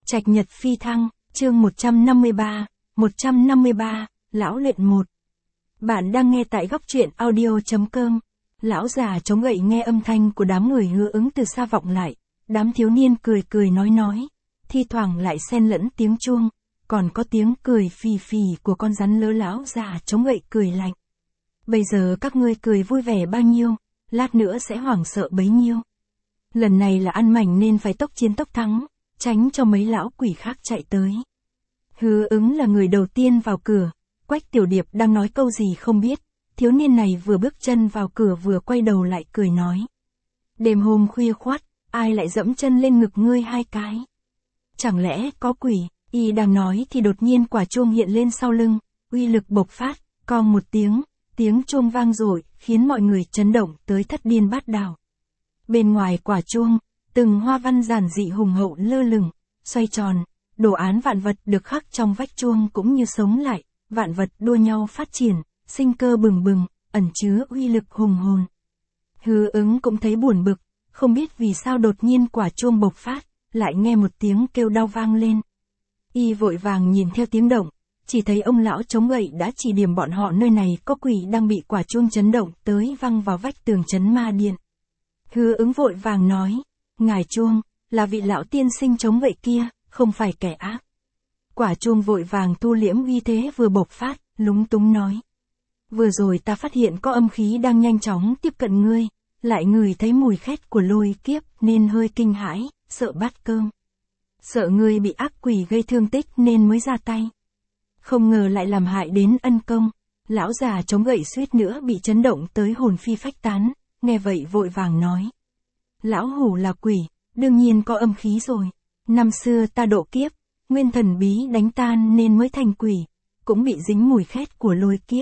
Trạch nhật phi thăng, chương 153, Lão luyện 1. Bạn đang nghe tại góc truyện audio.com. Lão già chống gậy nghe âm thanh của đám người Hứa Ứng từ xa vọng lại, đám thiếu niên cười cười nói, thi thoảng lại xen lẫn tiếng chuông, còn có tiếng cười phì phì của con rắn lớ. Lão già chống gậy cười lạnh. Bây giờ các ngươi cười vui vẻ bao nhiêu, lát nữa sẽ hoảng sợ bấy nhiêu. Lần này là ăn mảnh nên phải tốc chiến tốc thắng, tránh cho mấy lão quỷ khác chạy tới. Hứa Ứng là người đầu tiên vào cửa, Quách Tiểu Điệp đang nói câu gì không biết, thiếu niên này vừa bước chân vào cửa vừa quay đầu lại cười nói. Đêm hôm khuya khoắt, ai lại dẫm chân lên ngực ngươi hai cái? Chẳng lẽ có quỷ? Y đang nói thì đột nhiên quả chuông hiện lên sau lưng, uy lực bộc phát, cong một tiếng chuông vang dội, khiến mọi người chấn động tới thất điên bát đảo. Bên ngoài quả chuông, từng hoa văn giản dị hùng hậu lơ lửng, xoay tròn, đồ án vạn vật được khắc trong vách chuông cũng như sống lại, vạn vật đua nhau phát triển, sinh cơ bừng bừng, ẩn chứa uy lực hùng hồn. Hứa Ứng cũng thấy buồn bực, không biết vì sao đột nhiên quả chuông bộc phát, lại nghe một tiếng kêu đau vang lên. Y vội vàng nhìn theo tiếng động, chỉ thấy ông lão chống gậy đã chỉ điểm bọn họ nơi này có quỷ đang bị quả chuông chấn động tới văng vào vách tường trấn ma điện. Hứa Ứng vội vàng nói, ngài chuông, là vị lão tiên sinh chống gậy kia, không phải kẻ ác. Quả chuông vội vàng thu liễm uy thế vừa bộc phát, lúng túng nói. Vừa rồi ta phát hiện có âm khí đang nhanh chóng tiếp cận ngươi, lại ngửi thấy mùi khét của lôi kiếp nên hơi kinh hãi, sợ bát cơm. Sợ ngươi bị ác quỷ gây thương tích nên mới ra tay. Không ngờ lại làm hại đến ân công. Lão già chống gậy suýt nữa bị chấn động tới hồn phi phách tán, nghe vậy vội vàng nói. Lão hủ là quỷ, đương nhiên có âm khí rồi. Năm xưa ta độ kiếp, nguyên thần bí đánh tan nên mới thành quỷ, cũng bị dính mùi khét của lôi kiếp.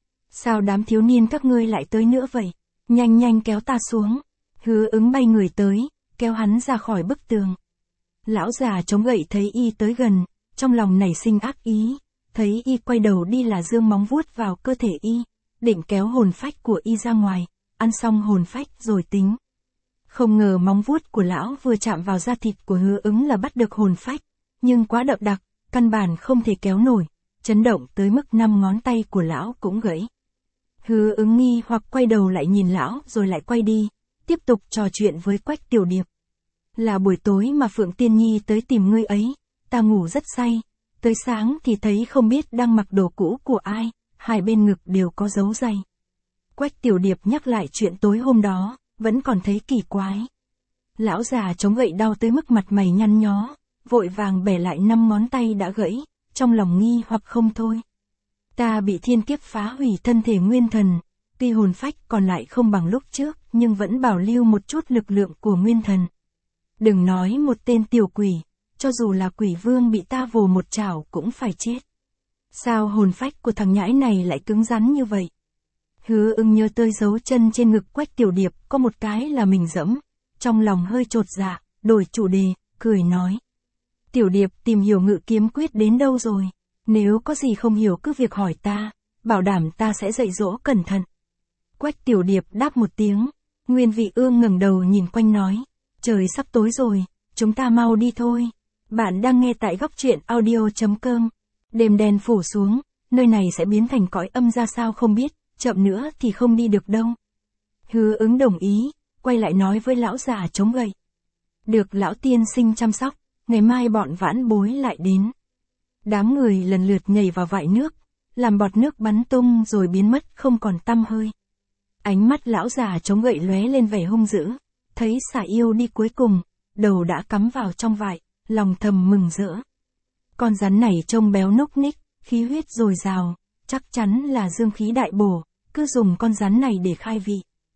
Sao đám thiếu niên các ngươi lại tới nữa vậy? Nhanh kéo ta xuống. Hứa Ứng bay người tới, kéo hắn ra khỏi bức tường. Lão già chống gậy thấy y tới gần, trong lòng nảy sinh ác ý, thấy y quay đầu đi là giương móng vuốt vào cơ thể y, định kéo hồn phách của y ra ngoài, ăn xong hồn phách rồi tính. Không ngờ móng vuốt của lão vừa chạm vào da thịt của Hứa Ứng là bắt được hồn phách, nhưng quá đậm đặc, căn bản không thể kéo nổi, chấn động tới mức 5 ngón tay của lão cũng gãy. Hứa Ứng nghi hoặc quay đầu lại nhìn lão rồi lại quay đi, tiếp tục trò chuyện với Quách Tiểu Điệp. Là buổi tối mà Phượng Tiên Nhi tới tìm ngươi ấy, ta ngủ rất say, tới sáng thì thấy không biết đang mặc đồ cũ của ai, hai bên ngực đều có dấu giày. Quách Tiểu Điệp nhắc lại chuyện tối hôm đó, vẫn còn thấy kỳ quái. Lão già chống gậy đau tới mức mặt mày nhăn nhó, vội vàng bẻ lại 5 ngón tay đã gãy, trong lòng nghi hoặc không thôi. Ta bị thiên kiếp phá hủy thân thể nguyên thần, tuy hồn phách còn lại không bằng lúc trước, nhưng vẫn bảo lưu một chút lực lượng của nguyên thần. Đừng nói một tên tiểu quỷ, cho dù là quỷ vương bị ta vồ một chảo cũng phải chết. Sao hồn phách của thằng nhãi này lại cứng rắn như vậy? Hứa Ứng nhớ tới dấu chân trên ngực Quách Tiểu Điệp có một cái là mình dẫm, trong lòng hơi chột dạ, đổi chủ đề, cười nói. Tiểu Điệp tìm hiểu ngự kiếm quyết đến đâu rồi? Nếu có gì không hiểu cứ việc hỏi ta, bảo đảm ta sẽ dạy dỗ cẩn thận. Quách Tiểu Điệp đáp một tiếng, Nguyên Vị Ương ngẩng đầu nhìn quanh nói. Trời sắp tối rồi, chúng ta mau đi thôi. Bạn đang nghe tại góc truyện audio.com. Đêm đen phủ xuống, nơi này sẽ biến thành cõi âm ra sao không biết, chậm nữa thì không đi được đâu. Hứa Ứng đồng ý, quay lại nói với lão già chống gậy. Được lão tiên sinh chăm sóc, ngày mai bọn vãn bối lại đến. Đám người lần lượt nhảy vào vại nước, làm bọt nước bắn tung rồi biến mất không còn tăm hơi. Ánh mắt lão già chống gậy lóe lên vẻ hung dữ, thấy xà yêu đi cuối cùng, đầu đã cắm vào trong vại, lòng thầm mừng rỡ. Con rắn này trông béo núc ních, khí huyết dồi dào, chắc chắn là dương khí đại bổ, cứ dùng con rắn này để khai vị.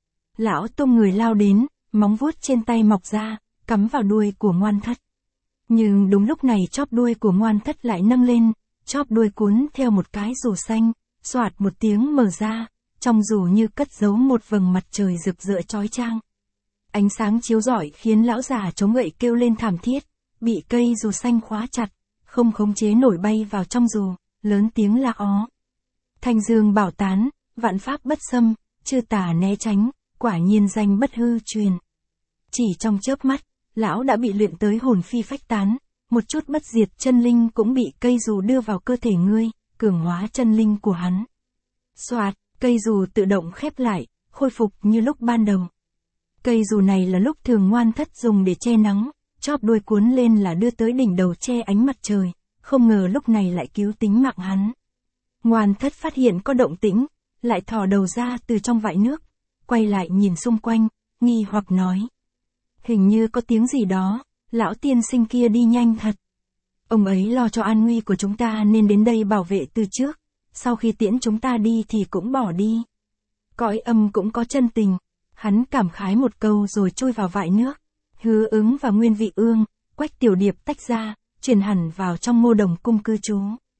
Lão tung người lao đến, móng vuốt trên tay mọc ra, cắm vào đuôi của Ngoan Thất. Nhưng đúng lúc này chóp đuôi của Ngoan Thất lại nâng lên, chóp đuôi cuốn theo một cái dù xanh, xoạt một tiếng mở ra, trong dù như cất giấu một vầng mặt trời rực rỡ chói chang. Ánh sáng chiếu rọi khiến lão già chống gậy kêu lên thảm thiết, bị cây dù xanh khóa chặt, không khống chế nổi bay vào trong dù, lớn tiếng la ó. Thanh dương bảo tán, vạn pháp bất xâm, chư tà né tránh, quả nhiên danh bất hư truyền. Chỉ trong chớp mắt, lão đã bị luyện tới hồn phi phách tán, một chút bất diệt chân linh cũng bị cây dù đưa vào cơ thể ngươi, cường hóa chân linh của hắn. Soạt, cây dù tự động khép lại, khôi phục như lúc ban đầu. Cây dù này là lúc thường Ngoan Thất dùng để che nắng, chóp đuôi cuốn lên là đưa tới đỉnh đầu che ánh mặt trời, không ngờ lúc này lại cứu tính mạng hắn. Ngoan Thất phát hiện có động tĩnh, lại thò đầu ra từ trong vại nước, quay lại nhìn xung quanh, nghi hoặc nói. Hình như có tiếng gì đó, lão tiên sinh kia đi nhanh thật. Ông ấy lo cho an nguy của chúng ta nên đến đây bảo vệ từ trước, sau khi tiễn chúng ta đi thì cũng bỏ đi. Cõi âm cũng có chân tình, hắn cảm khái một câu rồi trôi vào vại nước. Hứa Ứng và Nguyên Vị Ương, Quách Tiểu Điệp tách ra, chuyển hẳn vào trong Ngô Đồng cung cư trú.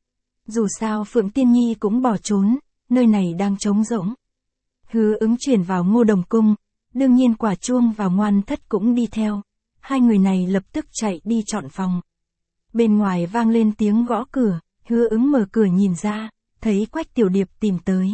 Dù sao Phượng Tiên Nhi cũng bỏ trốn, nơi này đang trống rỗng. Hứa Ứng chuyển vào Ngô Đồng cung, đương nhiên Quả Chuông và Ngoan Thất cũng đi theo. Hai người này lập tức chạy đi chọn phòng. Bên ngoài vang lên tiếng gõ cửa, Hứa Ứng mở cửa nhìn ra, thấy Quách Tiểu Điệp tìm tới.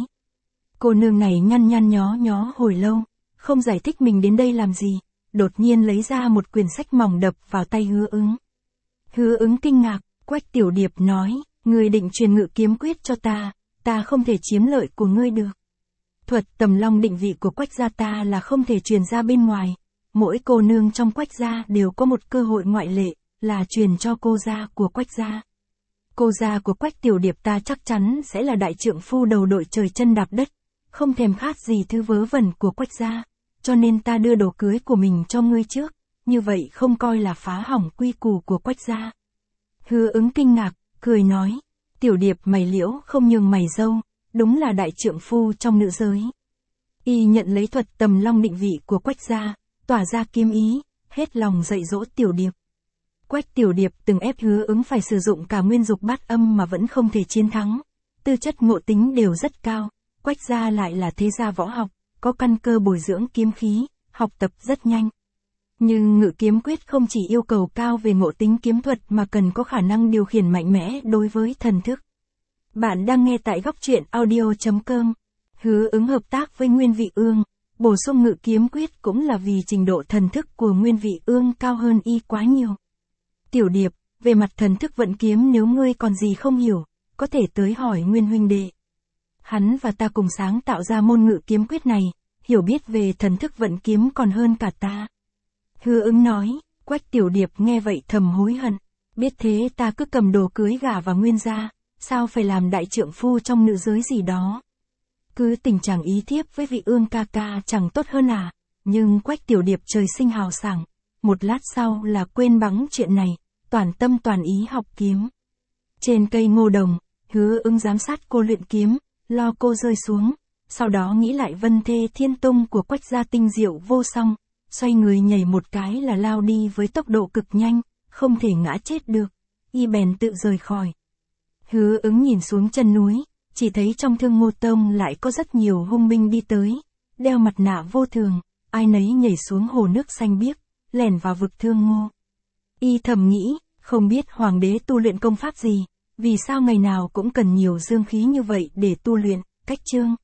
Cô nương này nhăn nhăn nhó nhó hồi lâu, không giải thích mình đến đây làm gì, đột nhiên lấy ra một quyển sách mỏng đập vào tay Hứa Ứng. Hứa Ứng kinh ngạc, Quách Tiểu Điệp nói, ngươi định truyền ngự kiếm quyết cho ta không thể chiếm lợi của ngươi được. Thuật Tầm Long định vị của Quách gia ta là không thể truyền ra bên ngoài, mỗi cô nương trong Quách gia đều có một cơ hội ngoại lệ, là truyền cho cô gia của Quách gia. Cô gia của Quách Tiểu Điệp ta chắc chắn sẽ là đại trượng phu đầu đội trời chân đạp đất, không thèm khát gì thứ vớ vẩn của Quách gia, cho nên ta đưa đồ cưới của mình cho ngươi trước, như vậy không coi là phá hỏng quy củ của Quách gia. Hứa Ứng kinh ngạc, cười nói, Tiểu Điệp mày liễu không nhường mày dâu, đúng là đại trượng phu trong nữ giới. Y nhận lấy thuật Tầm Long định vị của Quách gia, tỏa ra kiếm ý, hết lòng dạy dỗ Tiểu Điệp. Quách Tiểu Điệp từng ép Hứa Ứng phải sử dụng cả nguyên dục bát âm mà vẫn không thể chiến thắng. Tư chất ngộ tính đều rất cao, Quách gia lại là thế gia võ học, có căn cơ bồi dưỡng kiếm khí, học tập rất nhanh. Nhưng ngự kiếm quyết không chỉ yêu cầu cao về ngộ tính kiếm thuật mà cần có khả năng điều khiển mạnh mẽ đối với thần thức. Bạn đang nghe tại góc truyện audio.com. Hứa Ứng hợp tác với Nguyên Vị Ương, bổ sung ngự kiếm quyết cũng là vì trình độ thần thức của Nguyên Vị Ương cao hơn y quá nhiều. Tiểu Điệp, về mặt thần thức vận kiếm nếu ngươi còn gì không hiểu, có thể tới hỏi Nguyên huynh đệ. Hắn và ta cùng sáng tạo ra môn ngự kiếm quyết này, hiểu biết về thần thức vận kiếm còn hơn cả ta. Hứa Ứng nói, Quách Tiểu Điệp nghe vậy thầm hối hận, biết thế ta cứ cầm đồ cưới gả vào Nguyên gia, sao phải làm đại trượng phu trong nữ giới gì đó. Cứ tình trạng ý thiếp với Vị Ương ca ca chẳng tốt hơn à, nhưng Quách Tiểu Điệp trời sinh hào sảng, một lát sau là quên bẵng chuyện này, toàn tâm toàn ý học kiếm. Trên cây ngô đồng, Hứa Ứng giám sát cô luyện kiếm, lo cô rơi xuống, sau đó nghĩ lại vân thê thiên tung của Quách gia tinh diệu vô song, xoay người nhảy một cái là lao đi với tốc độ cực nhanh, không thể ngã chết được, y bèn tự rời khỏi. Hứa Ứng nhìn xuống chân núi, chỉ thấy trong Thương Ngô Tông lại có rất nhiều hung binh đi tới, đeo mặt nạ vô thường, ai nấy nhảy xuống hồ nước xanh biếc, lẻn vào vực Thương Ngô. Y thầm nghĩ, không biết hoàng đế tu luyện công pháp gì, vì sao ngày nào cũng cần nhiều dương khí như vậy để tu luyện. Cách chương